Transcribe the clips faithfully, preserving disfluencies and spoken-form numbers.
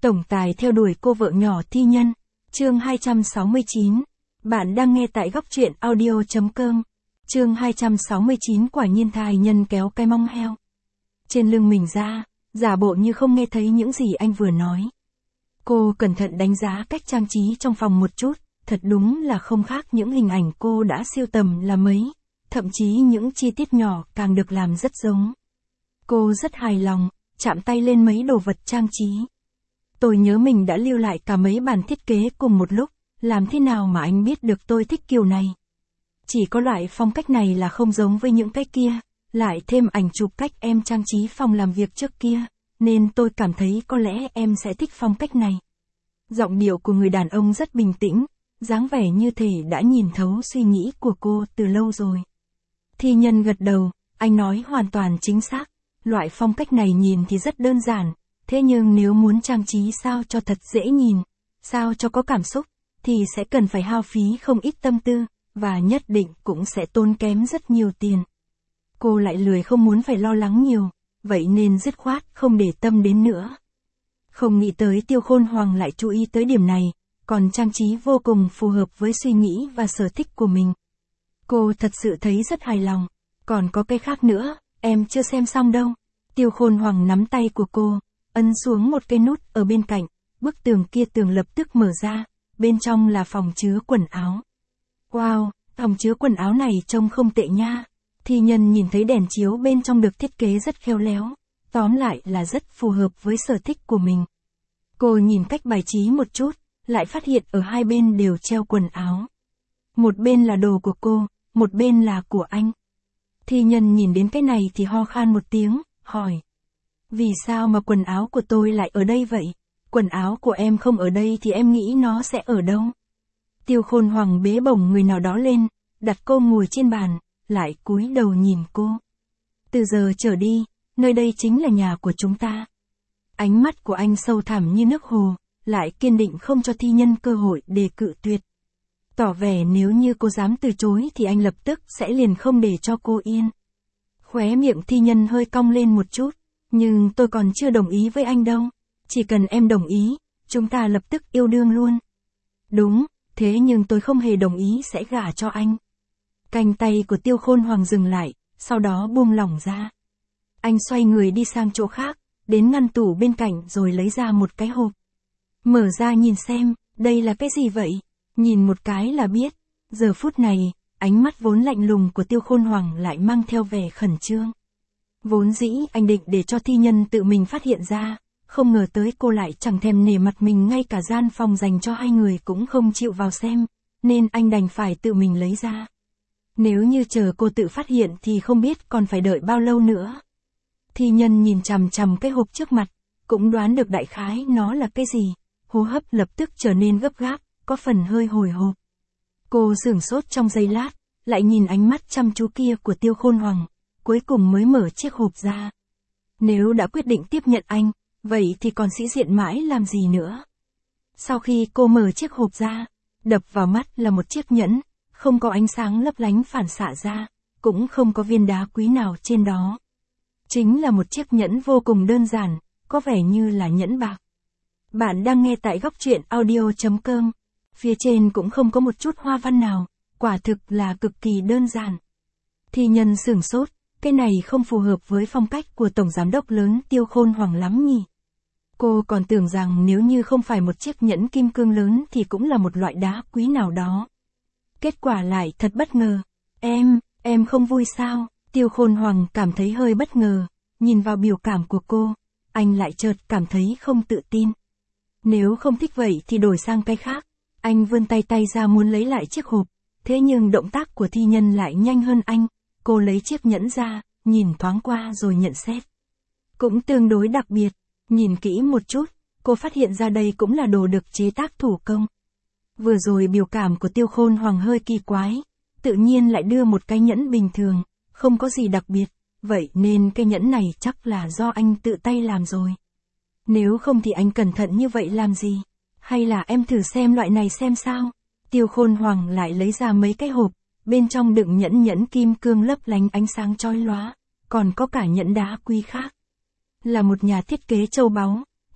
Tổng tài theo đuổi cô vợ nhỏ thi nhân. Chương hai trăm sáu mươi chín. Bạn đang nghe tại góc truyện audio chấm com. Chương hai trăm sáu mươi chín. Quả nhiên thai nhân kéo cái mông heo trên lưng mình ra, giả bộ như không nghe thấy những gì anh vừa nói. Cô cẩn thận đánh giá cách trang trí trong phòng một chút, thật đúng là không khác những hình ảnh cô đã sưu tầm là mấy, thậm chí những chi tiết nhỏ càng được làm rất giống. Cô rất hài lòng, chạm tay lên mấy đồ vật trang trí. Tôi nhớ mình đã lưu lại cả mấy bản thiết kế cùng một lúc, làm thế nào mà anh biết được tôi thích kiểu này? Chỉ có loại phong cách này là không giống với những cái kia, lại thêm ảnh chụp cách em trang trí phòng làm việc trước kia, nên tôi cảm thấy có lẽ em sẽ thích phong cách này. Giọng điệu của người đàn ông rất bình tĩnh, dáng vẻ như thể đã nhìn thấu suy nghĩ của cô từ lâu rồi. Thi nhân gật đầu, anh nói hoàn toàn chính xác, loại phong cách này nhìn thì rất đơn giản, thế nhưng nếu muốn trang trí sao cho thật dễ nhìn, sao cho có cảm xúc, thì sẽ cần phải hao phí không ít tâm tư, và nhất định cũng sẽ tốn kém rất nhiều tiền. Cô lại lười không muốn phải lo lắng nhiều, vậy nên dứt khoát không để tâm đến nữa. Không nghĩ tới Tiêu Khôn Hoàng lại chú ý tới điểm này, còn trang trí vô cùng phù hợp với suy nghĩ và sở thích của mình. Cô thật sự thấy rất hài lòng, còn có cái khác nữa, em chưa xem xong đâu. Tiêu Khôn Hoàng nắm tay của cô, ấn xuống một cái nút ở bên cạnh, bức tường kia tường lập tức mở ra, bên trong là phòng chứa quần áo. Wow, phòng chứa quần áo này trông không tệ nha. Thi nhân nhìn thấy đèn chiếu bên trong được thiết kế rất khéo léo, tóm lại là rất phù hợp với sở thích của mình. Cô nhìn cách bài trí một chút, lại phát hiện ở hai bên đều treo quần áo. Một bên là đồ của cô, một bên là của anh. Thi nhân nhìn đến cái này thì ho khan một tiếng, hỏi. Vì sao mà quần áo của tôi lại ở đây vậy? Quần áo của em không ở đây thì em nghĩ nó sẽ ở đâu? Tiêu Khôn Hoàng bế bổng người nào đó lên, đặt cô ngồi trên bàn, lại cúi đầu nhìn cô. Từ giờ trở đi, nơi đây chính là nhà của chúng ta. Ánh mắt của anh sâu thẳm như nước hồ, lại kiên định không cho thi nhân cơ hội để cự tuyệt. Tỏ vẻ nếu như cô dám từ chối thì anh lập tức sẽ liền không để cho cô yên. Khóe miệng thi nhân hơi cong lên một chút, nhưng tôi còn chưa đồng ý với anh đâu. Chỉ cần em đồng ý, chúng ta lập tức yêu đương luôn. Đúng, thế nhưng tôi không hề đồng ý sẽ gả cho anh. Cánh tay của Tiêu Khôn Hoàng dừng lại, sau đó buông lỏng ra. Anh xoay người đi sang chỗ khác, đến ngăn tủ bên cạnh rồi lấy ra một cái hộp. Mở ra nhìn xem, đây là cái gì vậy? Nhìn một cái là biết. Giờ phút này, ánh mắt vốn lạnh lùng của Tiêu Khôn Hoàng lại mang theo vẻ khẩn trương. Vốn dĩ anh định để cho thi nhân tự mình phát hiện ra, không ngờ tới cô lại chẳng thèm nể mặt mình, ngay cả gian phòng dành cho hai người cũng không chịu vào xem, nên anh đành phải tự mình lấy ra. Nếu như chờ cô tự phát hiện thì không biết còn phải đợi bao lâu nữa. Thi nhân nhìn chằm chằm cái hộp trước mặt, cũng đoán được đại khái nó là cái gì, hô hấp lập tức trở nên gấp gáp, có phần hơi hồi hộp. Cô sửng sốt trong giây lát, lại nhìn ánh mắt chăm chú kia của Tiêu Khôn Hoàng, cuối cùng mới mở chiếc hộp ra. Nếu đã quyết định tiếp nhận anh, vậy thì còn sĩ diện mãi làm gì nữa. Sau khi cô mở chiếc hộp ra, đập vào mắt là một chiếc nhẫn, không có ánh sáng lấp lánh phản xạ ra, cũng không có viên đá quý nào trên đó. Chính là một chiếc nhẫn vô cùng đơn giản, có vẻ như là nhẫn bạc. Bạn đang nghe tại góc truyện audio chấm com. Phía trên cũng không có một chút hoa văn nào, quả thực là cực kỳ đơn giản. Thi nhân sửng sốt, cái này không phù hợp với phong cách của Tổng Giám đốc lớn Tiêu Khôn Hoàng lắm nhỉ. Cô còn tưởng rằng nếu như không phải một chiếc nhẫn kim cương lớn thì cũng là một loại đá quý nào đó. Kết quả lại thật bất ngờ. Em, em không vui sao? Tiêu Khôn Hoàng cảm thấy hơi bất ngờ, nhìn vào biểu cảm của cô, anh lại chợt cảm thấy không tự tin. Nếu không thích vậy thì đổi sang cái khác. Anh vươn tay tay ra muốn lấy lại chiếc hộp, thế nhưng động tác của thi nhân lại nhanh hơn anh. Cô lấy chiếc nhẫn ra, nhìn thoáng qua rồi nhận xét. Cũng tương đối đặc biệt, nhìn kỹ một chút, cô phát hiện ra đây cũng là đồ được chế tác thủ công. Vừa rồi biểu cảm của Tiêu Khôn Hoàng hơi kỳ quái, tự nhiên lại đưa một cái nhẫn bình thường, không có gì đặc biệt, vậy nên cái nhẫn này chắc là do anh tự tay làm rồi. Nếu không thì anh cẩn thận như vậy làm gì? Hay là em thử xem loại này xem sao? Tiêu Khôn Hoàng lại lấy ra mấy cái hộp, bên trong đựng nhẫn nhẫn kim cương lấp lánh ánh sáng chói lóa, còn có cả nhẫn đá quý khác. Là một nhà thiết kế châu báu,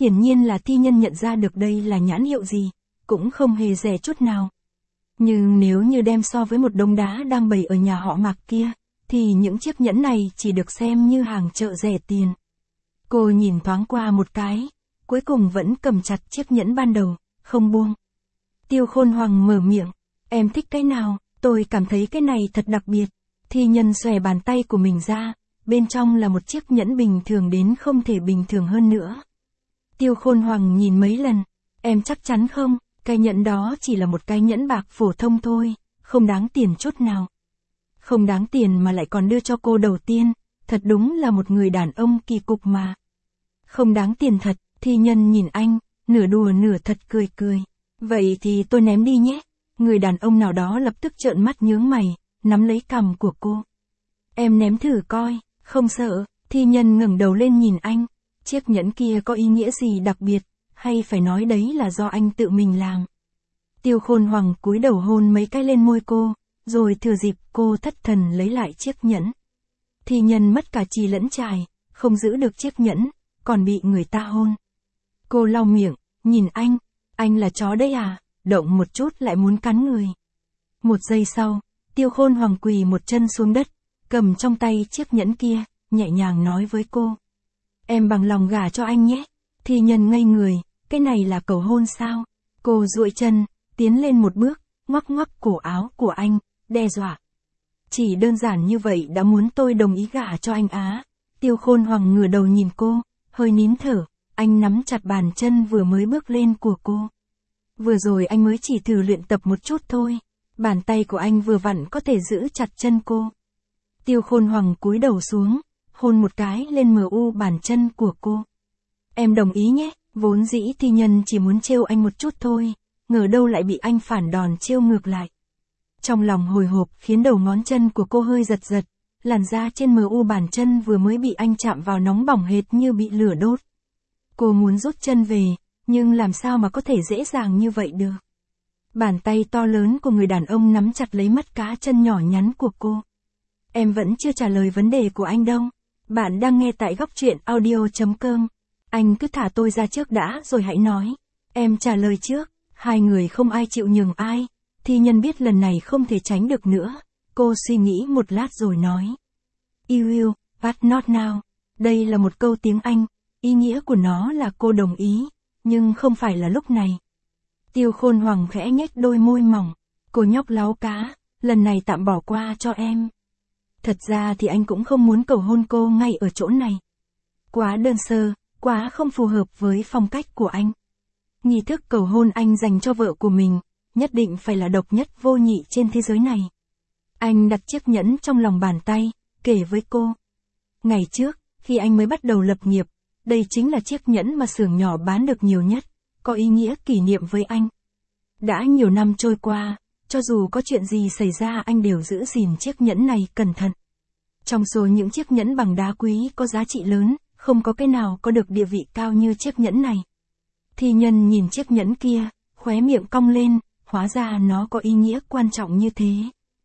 Hiển nhiên là thi nhân nhận ra được đây là nhãn hiệu gì, cũng không hề rẻ chút nào. Nhưng nếu như đem so với một đống đá đang bày ở nhà họ Mạc kia, thì những chiếc nhẫn này chỉ được xem như hàng chợ rẻ tiền. Cô nhìn thoáng qua một cái, cuối cùng vẫn cầm chặt chiếc nhẫn ban đầu, không buông. Tiêu Khôn Hoàng mở miệng, em thích cái nào, tôi cảm thấy cái này thật đặc biệt. Thi nhân xòe bàn tay của mình ra, bên trong là một chiếc nhẫn bình thường đến không thể bình thường hơn nữa. Tiêu Khôn Hoàng nhìn mấy lần, em chắc chắn không, cái nhẫn đó chỉ là một cái nhẫn bạc phổ thông thôi, không đáng tiền chút nào. Không đáng tiền mà lại còn đưa cho cô đầu tiên, thật đúng là một người đàn ông kỳ cục mà. Không đáng tiền thật, thi nhân nhìn anh, nửa đùa nửa thật cười cười. Vậy thì tôi ném đi nhé. Người đàn ông nào đó lập tức trợn mắt nhướng mày, nắm lấy cằm của cô. Em ném thử coi, không sợ. Thi nhân ngẩng đầu lên nhìn anh. Chiếc nhẫn kia có ý nghĩa gì đặc biệt, hay phải nói đấy là do anh tự mình làm. Tiêu Khôn Hoàng cúi đầu hôn mấy cái lên môi cô, rồi thừa dịp cô thất thần lấy lại chiếc nhẫn. Thi nhân mất cả trì lẫn trài, không giữ được chiếc nhẫn, còn bị người ta hôn. Cô lau miệng, nhìn anh, anh là chó đấy à, động một chút lại muốn cắn người. Một giây sau, Tiêu Khôn Hoàng quỳ một chân xuống đất, cầm trong tay chiếc nhẫn kia, nhẹ nhàng nói với cô. Em bằng lòng gả cho anh nhé. Thi nhân ngây người, cái này là cầu hôn sao? Cô duỗi chân, tiến lên một bước, ngoắc ngoắc cổ áo của anh, đe dọa. Chỉ đơn giản như vậy đã muốn tôi đồng ý gả cho anh á. Tiêu Khôn Hoàng ngửa đầu nhìn cô, hơi nín thở, anh nắm chặt bàn chân vừa mới bước lên của cô. Vừa rồi anh mới chỉ thử luyện tập một chút thôi, bàn tay của anh vừa vặn có thể giữ chặt chân cô. Tiêu Khôn Hoàng cúi đầu xuống, hôn một cái lên mờ u bàn chân của cô. Em đồng ý nhé, vốn dĩ thi nhân chỉ muốn trêu anh một chút thôi, ngờ đâu lại bị anh phản đòn trêu ngược lại. Trong lòng hồi hộp khiến đầu ngón chân của cô hơi giật giật, làn da trên mờ u bàn chân vừa mới bị anh chạm vào nóng bỏng hệt như bị lửa đốt. Cô muốn rút chân về, nhưng làm sao mà có thể dễ dàng như vậy được. Bàn tay to lớn của người đàn ông nắm chặt lấy mắt cá chân nhỏ nhắn của cô. Em vẫn chưa trả lời vấn đề của anh đâu. Bạn đang nghe tại góc truyện audio chấm com. Anh cứ thả tôi ra trước đã rồi hãy nói. Em trả lời trước. Hai người không ai chịu nhường ai. Thi nhân biết lần này không thể tránh được nữa. Cô suy nghĩ một lát rồi nói. You will, but not now. Đây là một câu tiếng Anh. Ý nghĩa của nó là cô đồng ý. Nhưng không phải là lúc này. Tiêu Khôn Hoàng khẽ nhếch đôi môi mỏng. Cô nhóc láo cá. Lần này tạm bỏ qua cho em. Thật ra thì anh cũng không muốn cầu hôn cô ngay ở chỗ này. Quá đơn sơ, quá không phù hợp với phong cách của anh. Nghi thức cầu hôn anh dành cho vợ của mình, nhất định phải là độc nhất vô nhị trên thế giới này. Anh đặt chiếc nhẫn trong lòng bàn tay, kể với cô. Ngày trước, khi anh mới bắt đầu lập nghiệp, đây chính là chiếc nhẫn mà xưởng nhỏ bán được nhiều nhất, có ý nghĩa kỷ niệm với anh. Đã nhiều năm trôi qua, cho dù có chuyện gì xảy ra anh đều giữ gìn chiếc nhẫn này cẩn thận. Trong số những chiếc nhẫn bằng đá quý có giá trị lớn, không có cái nào có được địa vị cao như chiếc nhẫn này. Thi nhân nhìn chiếc nhẫn kia, khóe miệng cong lên, hóa ra nó có ý nghĩa quan trọng như thế.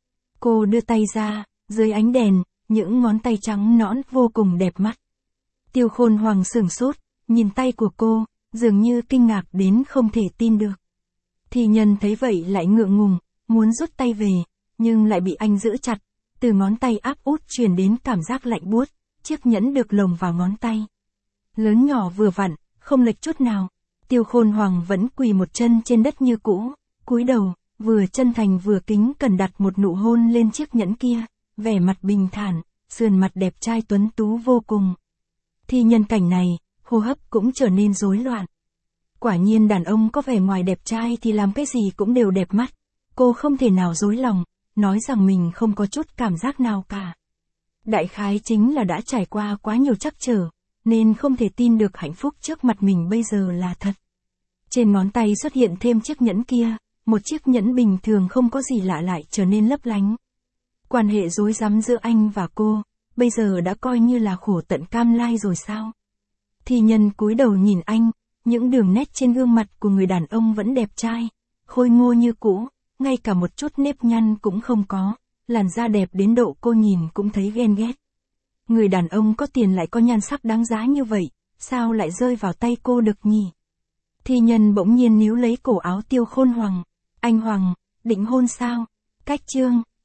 Cô đưa tay ra, dưới ánh đèn, những ngón tay trắng nõn vô cùng đẹp mắt. Tiêu Khôn Hoàng sửng sốt, nhìn tay của cô, dường như kinh ngạc đến không thể tin được. Thi nhân thấy vậy lại ngượng ngùng, muốn rút tay về, nhưng lại bị anh giữ chặt, từ ngón tay áp út truyền đến cảm giác lạnh buốt, chiếc nhẫn được lồng vào ngón tay. Lớn nhỏ vừa vặn, không lệch chút nào. Tiêu Khôn Hoàng vẫn quỳ một chân trên đất như cũ, cúi đầu, vừa chân thành vừa kính cẩn đặt một nụ hôn lên chiếc nhẫn kia, vẻ mặt bình thản, sườn mặt đẹp trai tuấn tú vô cùng. Thi nhân cảnh này, hô hấp cũng trở nên rối loạn. Quả nhiên đàn ông có vẻ ngoài đẹp trai thì làm cái gì cũng đều đẹp mắt. Cô không thể nào dối lòng, nói rằng mình không có chút cảm giác nào cả. Đại khái chính là đã trải qua quá nhiều trắc trở, nên không thể tin được hạnh phúc trước mặt mình bây giờ là thật. Trên ngón tay xuất hiện thêm chiếc nhẫn kia, một chiếc nhẫn bình thường không có gì lạ lại trở nên lấp lánh. Quan hệ rối rắm giữa anh và cô, bây giờ đã coi như là khổ tận cam lai rồi sao? Thi nhân cúi đầu nhìn anh, những đường nét trên gương mặt của người đàn ông vẫn đẹp trai, khôi ngô như cũ, ngay cả một chút nếp nhăn cũng không có, làn da đẹp đến độ cô nhìn cũng thấy ghen ghét. Người đàn ông có tiền lại có nhan sắc đáng giá như vậy, sao lại rơi vào tay cô được nhỉ? Thi Nhân bỗng nhiên níu lấy cổ áo Tiêu Khôn Hoàng. Anh Hoàng, định hôn sao? Cách Trương,